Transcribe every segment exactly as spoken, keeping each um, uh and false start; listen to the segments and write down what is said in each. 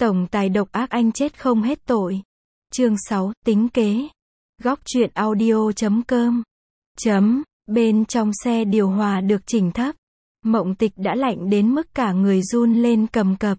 Tổng tài độc ác anh chết không hết tội. Chương sáu, tính kế. Góc truyện audio chấm com. Chấm, bên trong xe điều hòa được chỉnh thấp. Mộng Tịch đã lạnh đến mức cả người run lên cầm cập.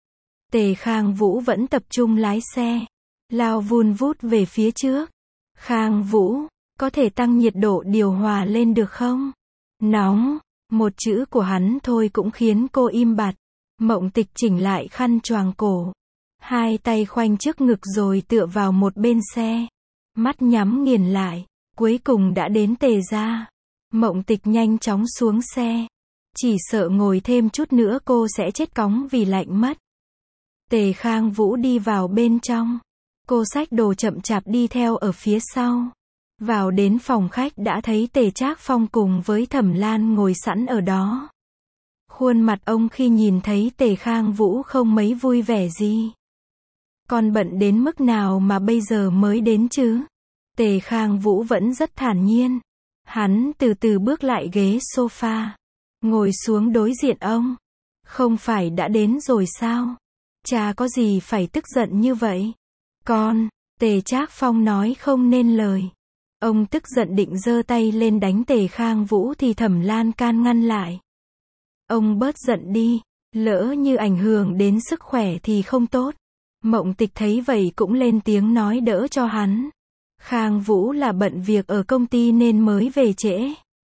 Tề Khang Vũ vẫn tập trung lái xe, lao vun vút về phía trước. Khang Vũ, có thể tăng nhiệt độ điều hòa lên được không? Nóng, một chữ của hắn thôi cũng khiến cô im bặt. Mộng Tịch chỉnh lại khăn choàng cổ, hai tay khoanh trước ngực rồi tựa vào một bên xe, mắt nhắm nghiền lại, cuối cùng đã đến Tề gia. Mộng Tịch nhanh chóng xuống xe, chỉ sợ ngồi thêm chút nữa cô sẽ chết cóng vì lạnh mất. Tề Khang Vũ đi vào bên trong, cô xách đồ chậm chạp đi theo ở phía sau. Vào đến phòng khách đã thấy Tề Trác Phong cùng với Thẩm Lan ngồi sẵn ở đó. Khuôn mặt ông khi nhìn thấy Tề Khang Vũ không mấy vui vẻ gì. Con bận đến mức nào mà bây giờ mới đến chứ? Tề Khang Vũ vẫn rất thản nhiên. Hắn từ từ bước lại ghế sofa, ngồi xuống đối diện ông. Không phải đã đến rồi sao? Cha có gì phải tức giận như vậy? Con, Tề Trác Phong nói không nên lời. Ông tức giận định giơ tay lên đánh Tề Khang Vũ thì Thẩm Lan can ngăn lại. Ông bớt giận đi, lỡ như ảnh hưởng đến sức khỏe thì không tốt. Mộng Tịch thấy vậy cũng lên tiếng nói đỡ cho hắn. Khang Vũ là bận việc ở công ty nên mới về trễ.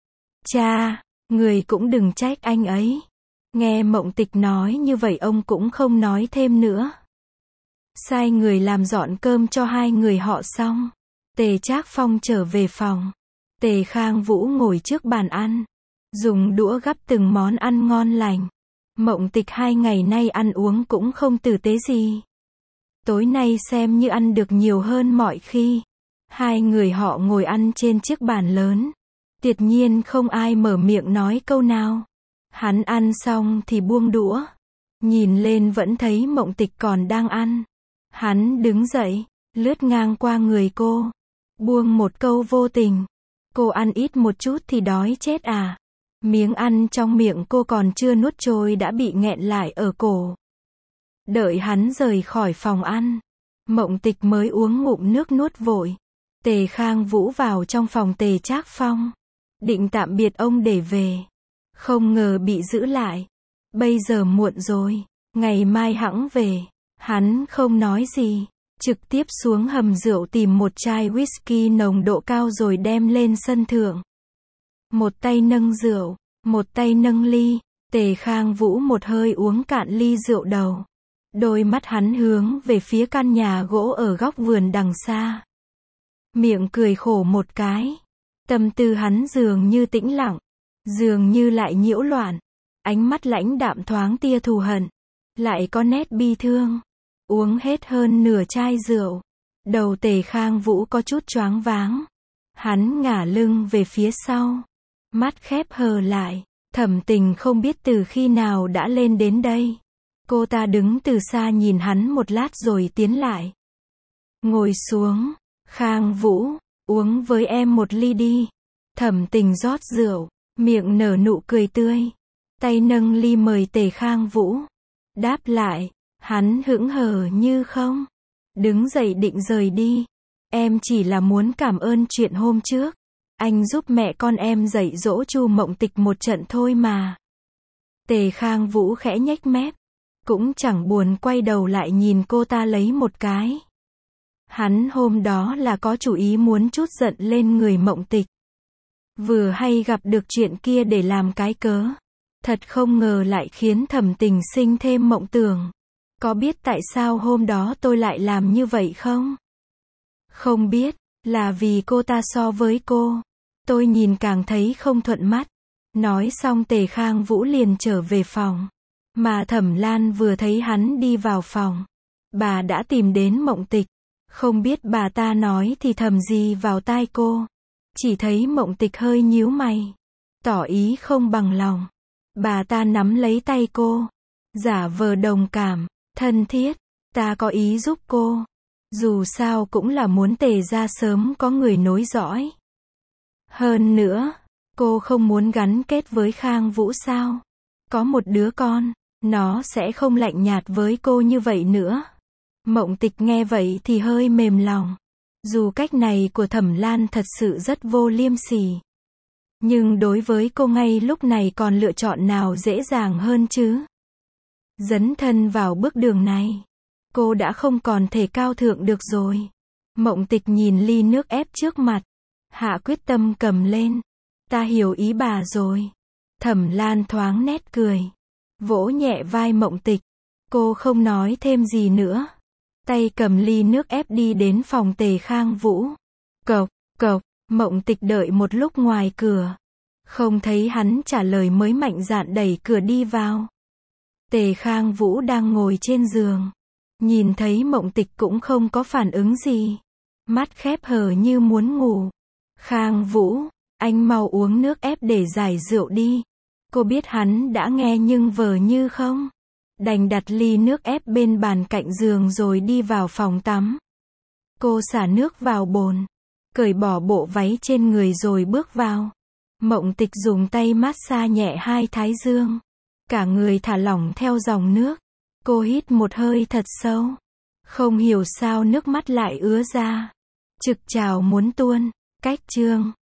Cha, người cũng đừng trách anh ấy. Nghe Mộng Tịch nói như vậy ông cũng không nói thêm nữa. Sai người làm dọn cơm cho hai người họ xong. Tề Trác Phong trở về phòng. Tề Khang Vũ ngồi trước bàn ăn, dùng đũa gắp từng món ăn ngon lành. Mộng Tịch hai ngày nay ăn uống cũng không tử tế gì. Tối nay xem như ăn được nhiều hơn mọi khi. Hai người họ ngồi ăn trên chiếc bàn lớn. Tuyệt nhiên không ai mở miệng nói câu nào. Hắn ăn xong thì buông đũa. Nhìn lên vẫn thấy Mộng Tịch còn đang ăn. Hắn đứng dậy, lướt ngang qua người cô, buông một câu vô tình. Cô ăn ít một chút thì đói chết à? Miếng ăn trong miệng cô còn chưa nuốt trôi đã bị nghẹn lại ở cổ. Đợi hắn rời khỏi phòng ăn, Mộng Tịch mới uống ngụm nước nuốt vội. Tề Khang Vũ vào trong phòng Tề Trác Phong, định tạm biệt ông để về. Không ngờ bị giữ lại. Bây giờ muộn rồi, ngày mai hẵng về. Hắn không nói gì, trực tiếp xuống hầm rượu tìm một chai whisky nồng độ cao rồi đem lên sân thượng. Một tay nâng rượu, một tay nâng ly. Tề Khang Vũ một hơi uống cạn ly rượu đầu. Đôi mắt hắn hướng về phía căn nhà gỗ ở góc vườn đằng xa. Miệng cười khổ một cái. Tâm tư hắn dường như tĩnh lặng, dường như lại nhiễu loạn. Ánh mắt lãnh đạm thoáng tia thù hận, lại có nét bi thương. Uống hết hơn nửa chai rượu, đầu Tề Khang Vũ có chút choáng váng. Hắn ngả lưng về phía sau, mắt khép hờ lại. Thẩm Tình không biết từ khi nào đã lên đến đây. Cô ta đứng từ xa nhìn hắn một lát rồi tiến lại. Ngồi xuống. Khang Vũ, uống với em một ly đi. Thẩm Tình rót rượu, miệng nở nụ cười tươi, tay nâng ly mời Tề Khang Vũ. Đáp lại, hắn hững hờ như không. Đứng dậy định rời đi. Em chỉ là muốn cảm ơn chuyện hôm trước. Anh giúp mẹ con em dạy dỗ Chu Mộng Tịch một trận thôi mà. Tề Khang Vũ khẽ nhếch mép, cũng chẳng buồn quay đầu lại nhìn cô ta lấy một cái. Hắn hôm đó là có chủ ý muốn trút giận lên người Mộng Tịch. Vừa hay gặp được chuyện kia để làm cái cớ. Thật không ngờ lại khiến Thẩm Tình sinh thêm mộng tưởng. Có biết tại sao hôm đó tôi lại làm như vậy không? Không biết, là vì cô ta so với cô, tôi nhìn càng thấy không thuận mắt. Nói xong Tề Khang Vũ liền trở về phòng. Mà Thẩm Lan vừa thấy hắn đi vào phòng, bà đã tìm đến Mộng Tịch. Không biết bà ta nói thì thầm gì vào tai cô. Chỉ thấy Mộng Tịch hơi nhíu mày, tỏ ý không bằng lòng. Bà ta nắm lấy tay cô, giả vờ đồng cảm, thân thiết. Ta có ý giúp cô. Dù sao cũng là muốn Tề gia sớm có người nối dõi. Hơn nữa, cô không muốn gắn kết với Khang Vũ sao? Có một đứa con, Nó sẽ không lạnh nhạt với cô như vậy nữa. Mộng Tịch nghe vậy thì hơi mềm lòng. Dù cách này của Thẩm Lan thật sự rất vô liêm sỉ. Nhưng đối với cô ngay lúc này còn lựa chọn nào dễ dàng hơn chứ? Dấn thân vào bước đường này. Cô đã không còn thể cao thượng được rồi. Mộng Tịch nhìn ly nước ép trước mặt. Hạ quyết tâm cầm lên. Ta hiểu ý bà rồi. Thẩm Lan thoáng nét cười. Vỗ nhẹ vai Mộng Tịch. Cô không nói thêm gì nữa. Tay cầm ly nước ép đi đến phòng Tề Khang Vũ. Cộc, cộc, Mộng Tịch đợi một lúc ngoài cửa. Không thấy hắn trả lời mới mạnh dạn đẩy cửa đi vào. Tề Khang Vũ đang ngồi trên giường. Nhìn thấy Mộng Tịch cũng không có phản ứng gì. Mắt khép hờ như muốn ngủ. Khang Vũ, anh mau uống nước ép để giải rượu đi. Cô biết hắn đã nghe nhưng vờ như không. Đành đặt ly nước ép bên bàn cạnh giường rồi đi vào phòng tắm. Cô xả nước vào bồn. Cởi bỏ bộ váy trên người rồi bước vào. Mộng Tịch dùng tay massage nhẹ hai thái dương. Cả người thả lỏng theo dòng nước. Cô hít một hơi thật sâu. Không hiểu sao nước mắt lại ứa ra. Trực trào muốn tuôn. Cách chương